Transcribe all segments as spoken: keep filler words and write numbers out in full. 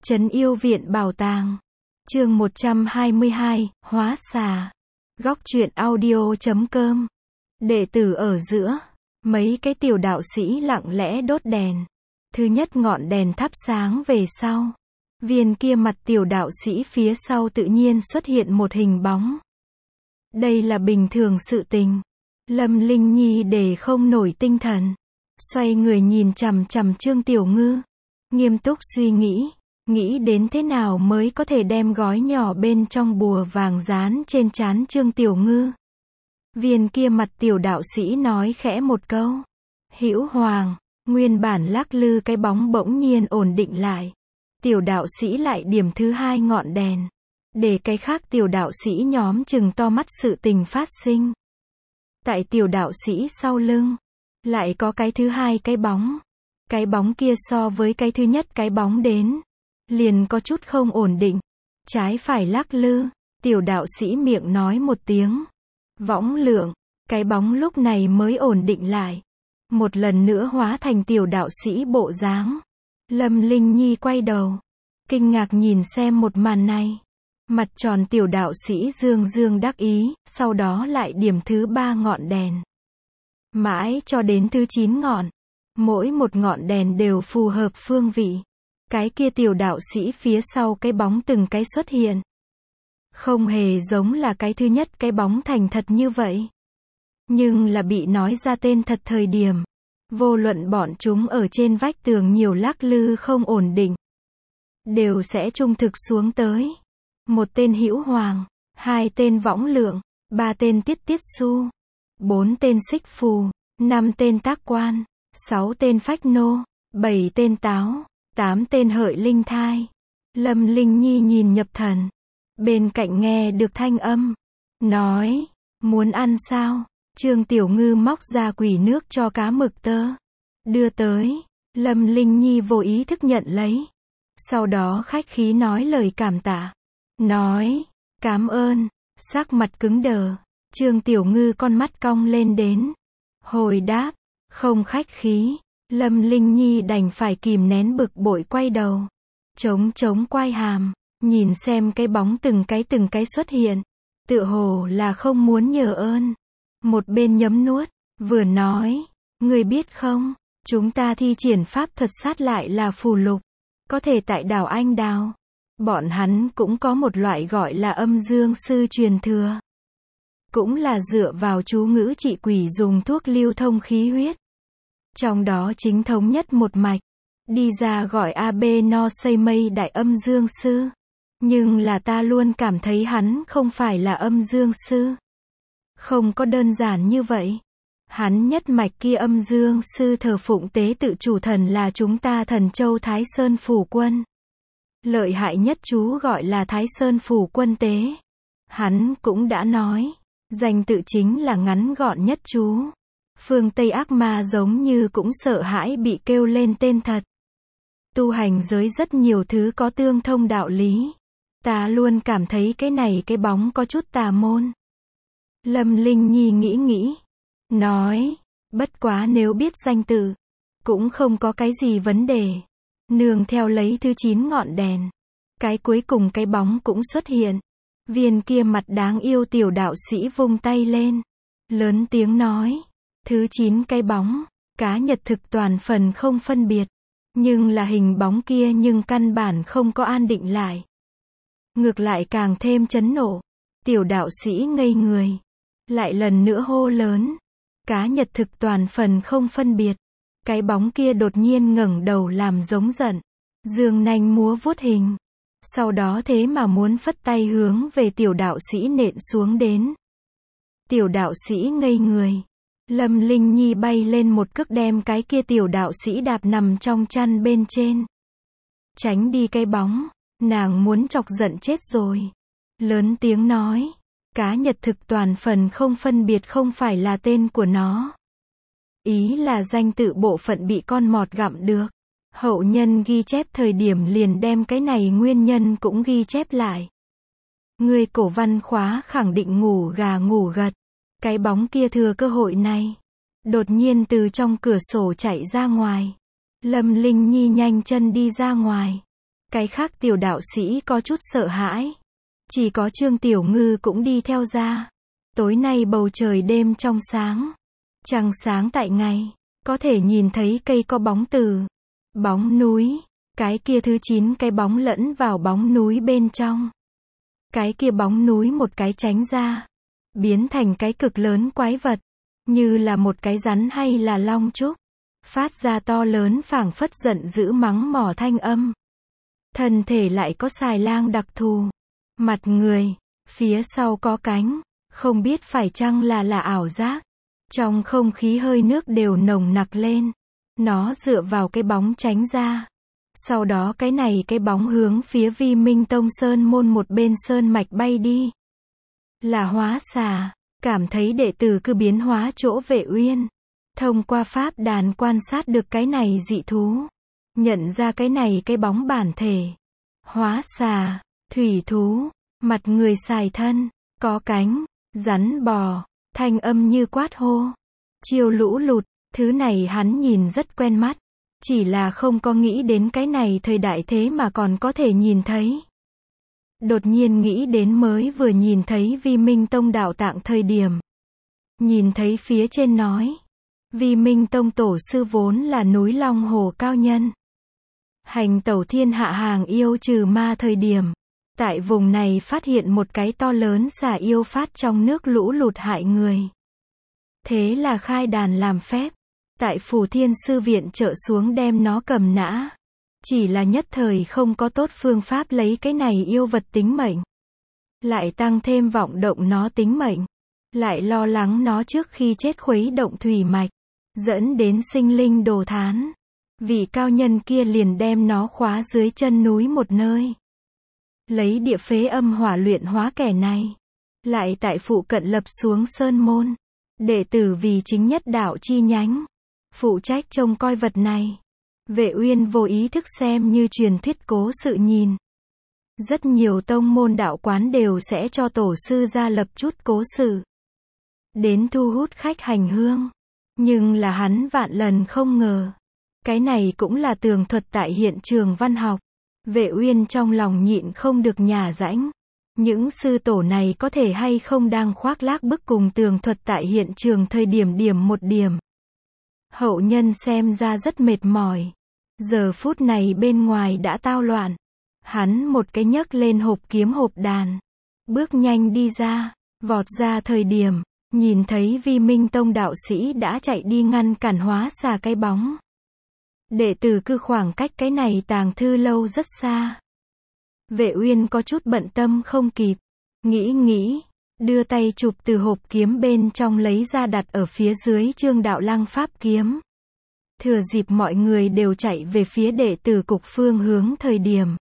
Trấn Yêu Viện Bảo Tàng. Chương một trăm hai mươi hai, Hóa Xà. Góc truyện audio chấm com. Đệ tử ở giữa. Mấy cái tiểu đạo sĩ lặng lẽ đốt đèn. Thứ nhất ngọn đèn thắp sáng về sau. Viên kia mặt tiểu đạo sĩ phía sau tự nhiên xuất hiện một hình bóng. Đây là bình thường sự tình. Lâm Linh Nhi để không nổi tinh thần. Xoay người nhìn chằm chằm Trương Tiểu Ngư. Nghiêm túc suy nghĩ. Nghĩ đến thế nào mới có thể đem gói nhỏ bên trong bùa vàng dán trên trán Trương Tiểu Ngư. Viên kia mặt tiểu đạo sĩ nói khẽ một câu. Hữu Hoàng. Nguyên bản lắc lư cái bóng bỗng nhiên ổn định lại. Tiểu đạo sĩ lại điểm thứ hai ngọn đèn. Để cái khác tiểu đạo sĩ nhóm chừng to mắt sự tình phát sinh. Tại tiểu đạo sĩ sau lưng. Lại có cái thứ hai cái bóng. Cái bóng kia so với cái thứ nhất cái bóng đến. Liền có chút không ổn định. Trái phải lắc lư. Tiểu đạo sĩ miệng nói một tiếng. Võng lượng. Cái bóng lúc này mới ổn định lại. Một lần nữa hóa thành tiểu đạo sĩ bộ dáng. Lâm Linh Nhi quay đầu. Kinh ngạc nhìn xem một màn này. Mặt tròn tiểu đạo sĩ dương dương đắc ý. Sau đó lại điểm thứ ba ngọn đèn. Mãi cho đến thứ chín ngọn. Mỗi một ngọn đèn đều phù hợp phương vị. Cái kia tiểu đạo sĩ phía sau cái bóng từng cái xuất hiện. Không hề giống là cái thứ nhất cái bóng thành thật như vậy. Nhưng là bị nói ra tên thật thời điểm. Vô luận bọn chúng ở trên vách tường nhiều lắc lư không ổn định. Đều sẽ trung thực xuống tới. Một tên Hữu Hoàng. Hai tên Võng Lượng. Ba tên Tiết Tiết Xu. Bốn tên Xích Phù. Năm tên Tác Quan. Sáu tên Phách Nô. Bảy tên Táo. Tám tên Hợi Linh Thai. Lâm Linh Nhi nhìn nhập thần. Bên cạnh nghe được thanh âm. Nói. Muốn ăn sao? Trương Tiểu Ngư móc ra quỷ nước cho cá mực tơ. Đưa tới. Lâm Linh Nhi vô ý thức nhận lấy. Sau đó khách khí nói lời cảm tạ. Nói. Cảm ơn. Sắc mặt cứng đờ. Trương Tiểu Ngư con mắt cong lên đến. Hồi đáp. Không khách khí. Lâm Linh Nhi đành phải kìm nén bực bội quay đầu. Chống chống quai hàm. Nhìn xem cái bóng từng cái từng cái xuất hiện. Tựa hồ là không muốn nhờ ơn. Một bên nhấm nuốt. Vừa nói. Người biết không. Chúng ta thi triển pháp thuật sát lại là phù lục. Có thể tại đảo Anh Đào. Bọn hắn cũng có một loại gọi là âm dương sư truyền thừa. Cũng là dựa vào chú ngữ trị quỷ dùng thuốc lưu thông khí huyết. Trong đó chính thống nhất một mạch. Đi ra gọi a bê no xây mây đại âm dương sư. Nhưng là ta luôn cảm thấy hắn không phải là âm dương sư. Không có đơn giản như vậy. Hắn nhất mạch kia âm dương sư thờ phụng tế tự chủ thần là chúng ta Thần Châu Thái Sơn Phủ Quân. Lợi hại nhất chú gọi là Thái Sơn Phủ Quân tế. Hắn cũng đã nói. Danh tự chính là ngắn gọn nhất chú. Phương Tây ác ma giống như cũng sợ hãi bị kêu lên tên thật. Tu hành giới rất nhiều thứ có tương thông đạo lý. Ta luôn cảm thấy cái này cái bóng có chút tà môn. Lâm Linh Nhi nghĩ nghĩ. Nói. Bất quá nếu biết danh tự. Cũng không có cái gì vấn đề. Nương theo lấy thứ chín ngọn đèn. Cái cuối cùng cái bóng cũng xuất hiện. Viên kia mặt đáng yêu tiểu đạo sĩ vung tay lên. Lớn tiếng nói. Thứ chín cái bóng. Cá nhật thực toàn phần không phân biệt. Nhưng là hình bóng kia nhưng căn bản không có an định lại. Ngược lại càng thêm chấn nộ. Tiểu đạo sĩ ngây người. Lại lần nữa hô lớn. Cá nhật thực toàn phần không phân biệt. Cái bóng kia đột nhiên ngẩng đầu làm giống giận. Dương nanh múa vuốt hình. Sau đó thế mà muốn phất tay hướng về tiểu đạo sĩ nện xuống đến. Tiểu đạo sĩ ngây người. Lâm Linh Nhi bay lên một cước đem cái kia tiểu đạo sĩ đạp nằm trong chăn bên trên. Tránh đi cái bóng. Nàng muốn chọc giận chết rồi. Lớn tiếng nói. Cá nhật thực toàn phần không phân biệt không phải là tên của nó. Ý là danh tự bộ phận bị con mọt gặm được. Hậu nhân ghi chép thời điểm liền đem cái này nguyên nhân cũng ghi chép lại. Người cổ văn khóa khẳng định ngủ gà ngủ gật. Cái bóng kia thừa cơ hội này. Đột nhiên từ trong cửa sổ chạy ra ngoài. Lâm Linh Nhi nhanh chân đi ra ngoài. Cái khác tiểu đạo sĩ có chút sợ hãi. Chỉ có Trương Tiểu Ngư cũng đi theo ra. Tối nay bầu trời đêm trong sáng. Trăng sáng tại ngày. Có thể nhìn thấy cây có bóng từ. Bóng núi. Cái kia thứ chín cái bóng lẫn vào bóng núi bên trong. Cái kia bóng núi một cái tránh ra. Biến thành cái cực lớn quái vật. Như là một cái rắn hay là long trúc. Phát ra to lớn phảng phất giận dữ mắng mỏ thanh âm. Thân thể lại có xài lang đặc thù. Mặt người. Phía sau có cánh. Không biết phải chăng là là ảo giác. Trong không khí hơi nước đều nồng nặc lên. Nó dựa vào cái bóng tránh ra. Sau đó cái này cái bóng hướng phía Vi Minh Tông Sơn môn một bên sơn mạch bay đi. Là Hóa Xà. Cảm thấy đệ tử cứ biến hóa chỗ Vệ Uyên. Thông qua pháp đàn quan sát được cái này dị thú. Nhận ra cái này cái bóng bản thể. Hóa xà, thủy thú, mặt người xài thân, có cánh, rắn bò, thanh âm như quát hô. Chiêu lũ lụt, thứ này hắn nhìn rất quen mắt. Chỉ là không có nghĩ đến cái này thời đại thế mà còn có thể nhìn thấy. Đột nhiên nghĩ đến mới vừa nhìn thấy Vi Minh Tông đạo tạng thời điểm. Nhìn thấy phía trên nói. Vi Minh Tông tổ sư vốn là núi Long Hồ cao nhân. Hành tẩu thiên hạ hàng yêu trừ ma thời điểm. Tại vùng này phát hiện một cái to lớn xà yêu phát trong nước lũ lụt hại người. Thế là khai đàn làm phép. Tại Phủ Thiên Sư Viện trợ xuống đem nó cầm nã. Chỉ là nhất thời không có tốt phương pháp lấy cái này yêu vật tính mệnh. Lại tăng thêm vọng động nó tính mệnh. Lại lo lắng nó trước khi chết khuấy động thủy mạch. Dẫn đến sinh linh đồ thán. Vị cao nhân kia liền đem nó khóa dưới chân núi một nơi. Lấy địa phế âm hỏa luyện hóa kẻ này. Lại tại phụ cận lập xuống sơn môn. Đệ tử vì chính nhất đạo chi nhánh. Phụ trách trông coi vật này. Vệ Uyên vô ý thức xem như truyền thuyết cố sự nhìn. Rất nhiều tông môn đạo quán đều sẽ cho tổ sư ra lập chút cố sự. Đến thu hút khách hành hương. Nhưng là hắn vạn lần không ngờ. Cái này cũng là tường thuật tại hiện trường văn học. Vệ Uyên trong lòng nhịn không được nhả rãnh. Những sư tổ này có thể hay không đang khoác lác bức cùng tường thuật tại hiện trường thời điểm điểm một điểm. Hậu nhân xem ra rất mệt mỏi. Giờ phút này bên ngoài đã tao loạn. Hắn một cái nhấc lên hộp kiếm hộp đàn. Bước nhanh đi ra. Vọt ra thời điểm. Nhìn thấy Vi Minh Tông đạo sĩ đã chạy đi ngăn cản Hóa Xà cái bóng. Đệ tử cứ khoảng cách cái này tàng thư lâu rất xa. Vệ Uyên có chút bận tâm không kịp. Nghĩ nghĩ. Đưa tay chụp từ hộp kiếm bên trong lấy ra đặt ở phía dưới Trương Đạo Lăng pháp kiếm. Thừa dịp mọi người đều chạy về phía đệ tử cục phương hướng thời điểm.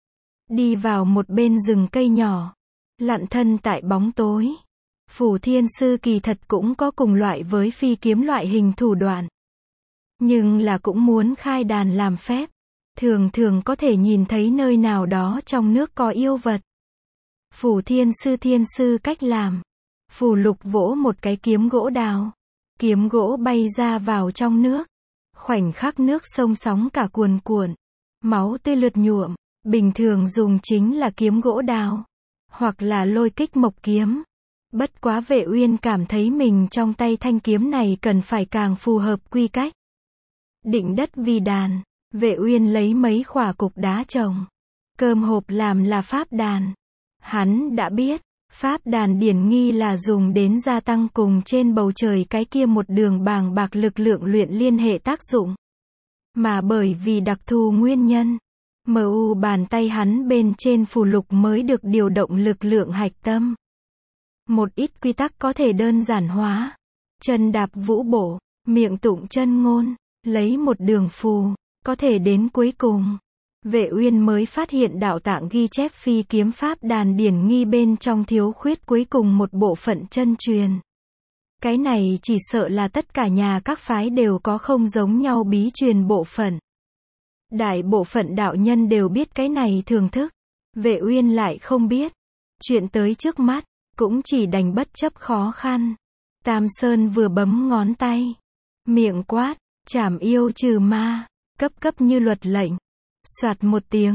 Đi vào một bên rừng cây nhỏ. Lặn thân tại bóng tối. Phủ Thiên Sư kỳ thật cũng có cùng loại với phi kiếm loại hình thủ đoạn. Nhưng là cũng muốn khai đàn làm phép. Thường thường có thể nhìn thấy nơi nào đó trong nước có yêu vật. Phủ Thiên Sư Thiên Sư cách làm. Phủ Lục vỗ một cái kiếm gỗ đào. Kiếm gỗ bay ra vào trong nước. Khoảnh khắc nước sông sóng cả cuồn cuộn. Máu tươi lượt nhuộm. Bình thường dùng chính là kiếm gỗ đào. Hoặc là lôi kích mộc kiếm. Bất quá Vệ Uyên cảm thấy mình trong tay thanh kiếm này cần phải càng phù hợp quy cách. Định đất vì đàn. Vệ Uyên lấy mấy khỏa cục đá trồng. Cơm hộp làm là pháp đàn. Hắn đã biết. Pháp đàn điển nghi là dùng đến gia tăng cùng trên bầu trời cái kia một đường bàng bạc lực lượng luyện liên hệ tác dụng. Mà bởi vì đặc thù nguyên nhân. Mờ u bàn tay hắn bên trên phù lục mới được điều động lực lượng hạch tâm. Một ít quy tắc có thể đơn giản hóa. Chân đạp vũ bổ, miệng tụng chân ngôn, lấy một đường phù, có thể đến cuối cùng. Vệ Uyên mới phát hiện đạo tạng ghi chép phi kiếm pháp đàn điển nghi bên trong thiếu khuyết cuối cùng một bộ phận chân truyền. Cái này chỉ sợ là tất cả nhà các phái đều có không giống nhau bí truyền bộ phận. Đại bộ phận đạo nhân đều biết cái này thường thức. Vệ Uyên lại không biết. Chuyện tới trước mắt. Cũng chỉ đành bất chấp khó khăn. Tam Sơn vừa bấm ngón tay. Miệng quát, trảm yêu trừ ma. Cấp cấp như luật lệnh. Soạt một tiếng.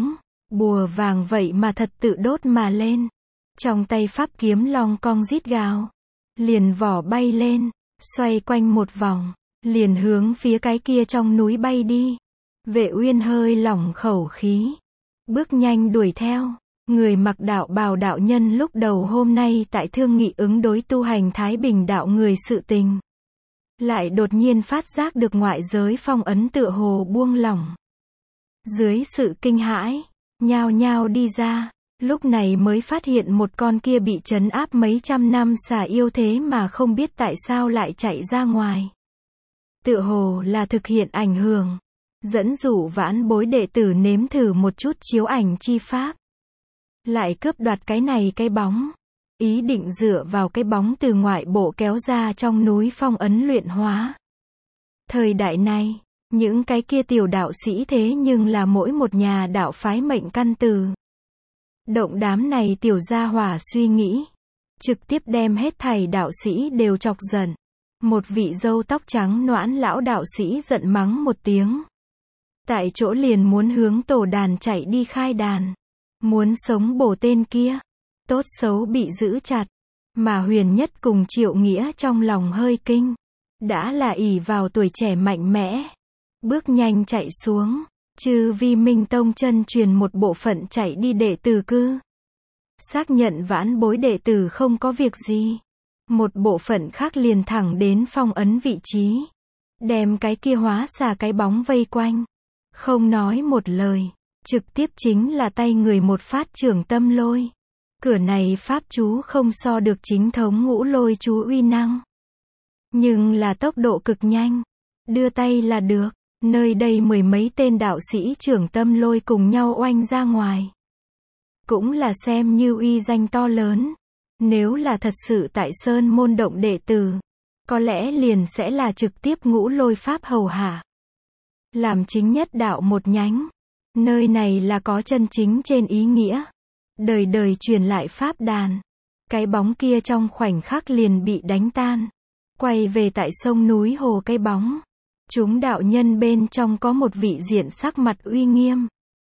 Bùa vàng vậy mà thật tự đốt mà lên. Trong tay pháp kiếm long cong rít gào. Liền vỏ bay lên, xoay quanh một vòng, liền hướng phía cái kia trong núi bay đi. Vệ Uyên hơi lỏng khẩu khí, bước nhanh đuổi theo. Người mặc đạo bào đạo nhân lúc đầu hôm nay tại thương nghị ứng đối tu hành Thái Bình đạo người sự tình. Lại đột nhiên phát giác được ngoại giới phong ấn tựa hồ buông lỏng. Dưới sự kinh hãi, nhao nhao đi ra, lúc này mới phát hiện một con kia bị trấn áp mấy trăm năm xà yêu thế mà không biết tại sao lại chạy ra ngoài. Tựa hồ là thực hiện ảnh hưởng, dẫn dụ vãn bối đệ tử nếm thử một chút chiếu ảnh chi pháp. Lại cướp đoạt cái này cái bóng, ý định dựa vào cái bóng từ ngoại bộ kéo ra trong núi phong ấn luyện hóa. Thời đại này, những cái kia tiểu đạo sĩ thế nhưng là mỗi một nhà đạo phái mệnh căn từ. Động đám này tiểu gia hỏa suy nghĩ, trực tiếp đem hết thảy đạo sĩ đều chọc giận. Một vị râu tóc trắng noãn lão đạo sĩ giận mắng một tiếng. Tại chỗ liền muốn hướng tổ đàn chạy đi khai đàn. Muốn sống bổ tên kia. Tốt xấu bị giữ chặt. Mà Huyền Nhất cùng Triệu Nghĩa trong lòng hơi kinh. Đã là ỷ vào tuổi trẻ mạnh mẽ. Bước nhanh chạy xuống. Chư Vi Minh Tông chân truyền một bộ phận chạy đi đệ tử cư. Xác nhận vãn bối đệ tử không có việc gì. Một bộ phận khác liền thẳng đến phong ấn vị trí. Đem cái kia hóa xà cái bóng vây quanh. Không nói một lời. Trực tiếp chính là tay người một phát trưởng tâm lôi. Cửa này pháp chú không so được chính thống ngũ lôi chú uy năng. Nhưng là tốc độ cực nhanh. Đưa tay là được. Nơi đây mười mấy tên đạo sĩ trưởng tâm lôi cùng nhau oanh ra ngoài. Cũng là xem như uy danh to lớn. Nếu là thật sự tại Sơn môn động đệ tử, có lẽ liền sẽ là trực tiếp ngũ lôi pháp hầu hạ. Làm chính nhất đạo một nhánh. Nơi này là có chân chính trên ý nghĩa. Đời đời truyền lại pháp đàn. Cái bóng kia trong khoảnh khắc liền bị đánh tan. Quay về tại sông núi hồ cái bóng. Chúng đạo nhân bên trong có một vị diện sắc mặt uy nghiêm.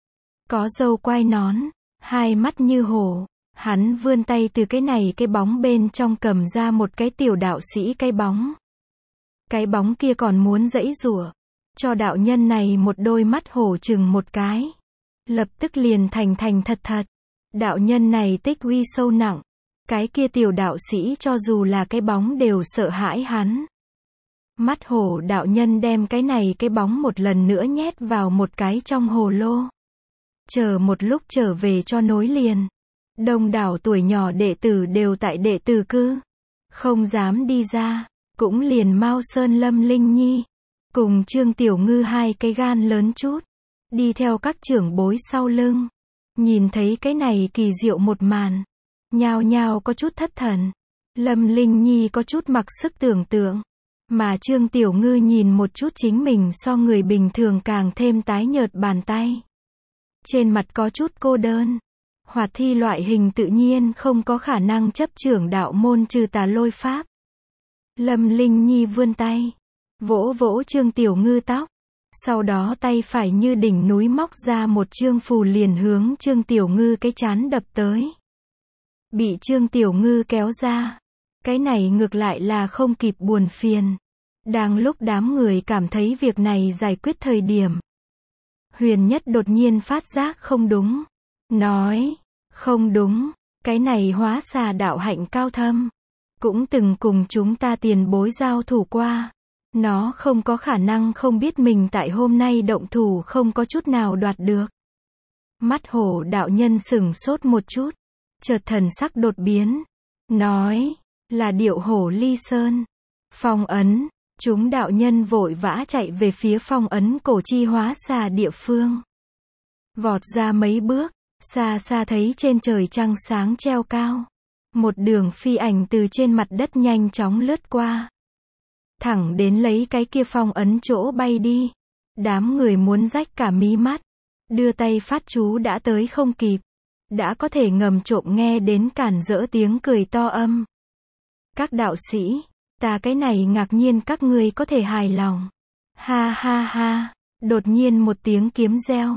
Có râu quai nón, hai mắt như hổ. Hắn vươn tay từ cái này cái bóng bên trong cầm ra một cái tiểu đạo sĩ cái bóng. Cái bóng kia còn muốn giãy giụa. Cho đạo nhân này một đôi mắt hổ chừng một cái. Lập tức liền thành thành thật thật. Đạo nhân này tích uy sâu nặng. Cái kia tiểu đạo sĩ cho dù là cái bóng đều sợ hãi hắn. Mắt hổ đạo nhân đem cái này cái bóng một lần nữa nhét vào một cái trong hồ lô. Chờ một lúc trở về cho nối liền. Đông đảo tuổi nhỏ đệ tử đều tại đệ tử cư. Không dám đi ra. Cũng liền Mao Sơn Lâm Linh Nhi. Cùng Trương Tiểu Ngư hai cái gan lớn chút. Đi theo các trưởng bối sau lưng. Nhìn thấy cái này kỳ diệu một màn. Nhao nhao có chút thất thần. Lâm Linh Nhi có chút mặc sức tưởng tượng. Mà Trương Tiểu Ngư nhìn một chút chính mình so người bình thường càng thêm tái nhợt bàn tay. Trên mặt có chút cô đơn. Hoạt thi loại hình tự nhiên không có khả năng chấp trưởng đạo môn trừ tà lôi pháp. Lâm Linh Nhi vươn tay. Vỗ vỗ Trương Tiểu Ngư tóc. Sau đó tay phải như đỉnh núi móc ra một chương phù liền hướng Trương Tiểu Ngư cái chán đập tới. Bị Trương Tiểu Ngư kéo ra. Cái này ngược lại là không kịp buồn phiền. Đang lúc đám người cảm thấy việc này giải quyết thời điểm. Huyền Nhất đột nhiên phát giác không đúng. Nói, không đúng, cái này hóa xà đạo hạnh cao thâm. Cũng từng cùng chúng ta tiền bối giao thủ qua. Nó không có khả năng không biết mình tại hôm nay động thủ không có chút nào đoạt được. Mắt hổ đạo nhân sửng sốt một chút. Chợt thần sắc đột biến. Nói, là điệu hổ ly sơn. Phong ấn. Chúng đạo nhân vội vã chạy về phía phong ấn cổ chi hóa xà địa phương. Vọt ra mấy bước. Xa xa thấy trên trời trăng sáng treo cao. Một đường phi ảnh từ trên mặt đất nhanh chóng lướt qua. Thẳng đến lấy cái kia phong ấn chỗ bay đi. Đám người muốn rách cả mí mắt. Đưa tay phát chú đã tới không kịp. Đã có thể ngầm trộm nghe đến cản rỡ tiếng cười to âm. Các đạo sĩ, ta cái này ngạc nhiên các ngươi có thể hài lòng. Ha ha ha, đột nhiên một tiếng kiếm reo.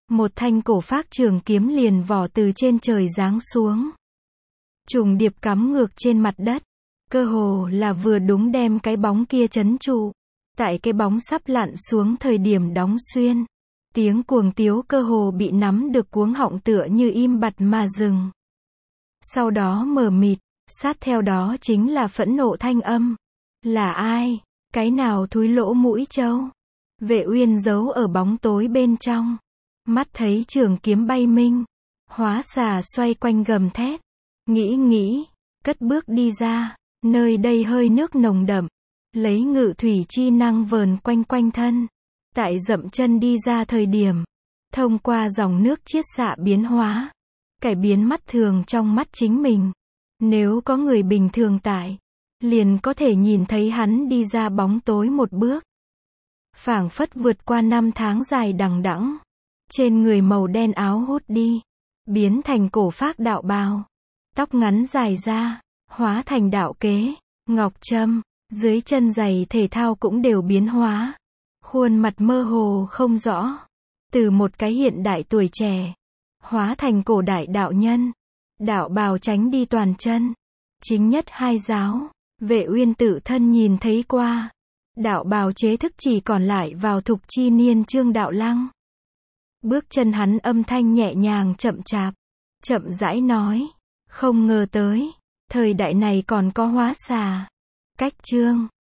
một thanh cổ phác trường kiếm liền vỏ từ trên trời giáng xuống. Trùng điệp cắm ngược trên mặt đất, cơ hồ là vừa đúng đem cái bóng kia trấn trụ. Tại cái bóng sắp lặn xuống thời điểm đóng xuyên, tiếng cuồng tiếu cơ hồ bị nắm được cuống họng tựa như im bặt mà dừng. Sau đó mờ mịt, sát theo đó chính là phẫn nộ thanh âm. Là ai? Cái nào thúi lỗ mũi trâu? Vệ Uyên giấu ở bóng tối bên trong, mắt thấy trường kiếm bay minh, hóa xà xoay quanh gầm thét. Nghĩ nghĩ, cất bước đi ra, nơi đây hơi nước nồng đậm, lấy ngự thủy chi năng vờn quanh quanh thân. Tại dậm chân đi ra thời điểm, thông qua dòng nước chiết xạ biến hóa, cải biến mắt thường trong mắt chính mình. Nếu có người bình thường tại, liền có thể nhìn thấy hắn đi ra bóng tối một bước. Phảng phất vượt qua năm tháng dài đằng đẵng, trên người màu đen áo hút đi, biến thành cổ phác đạo bào, tóc ngắn dài ra, hóa thành đạo kế, ngọc trâm, dưới chân giày thể thao cũng đều biến hóa. Khuôn mặt mơ hồ không rõ, từ một cái hiện đại tuổi trẻ, hóa thành cổ đại đạo nhân. Đạo bào tránh đi toàn chân, chính nhất hai giáo, Vệ Uyên tự thân nhìn thấy qua. Đạo bào chế thức chỉ còn lại vào Thục Chi Niên Trương Đạo Lăng. Bước chân hắn âm thanh nhẹ nhàng chậm chạp, chậm rãi nói, không ngờ tới, thời đại này còn có hóa xà. Cách chương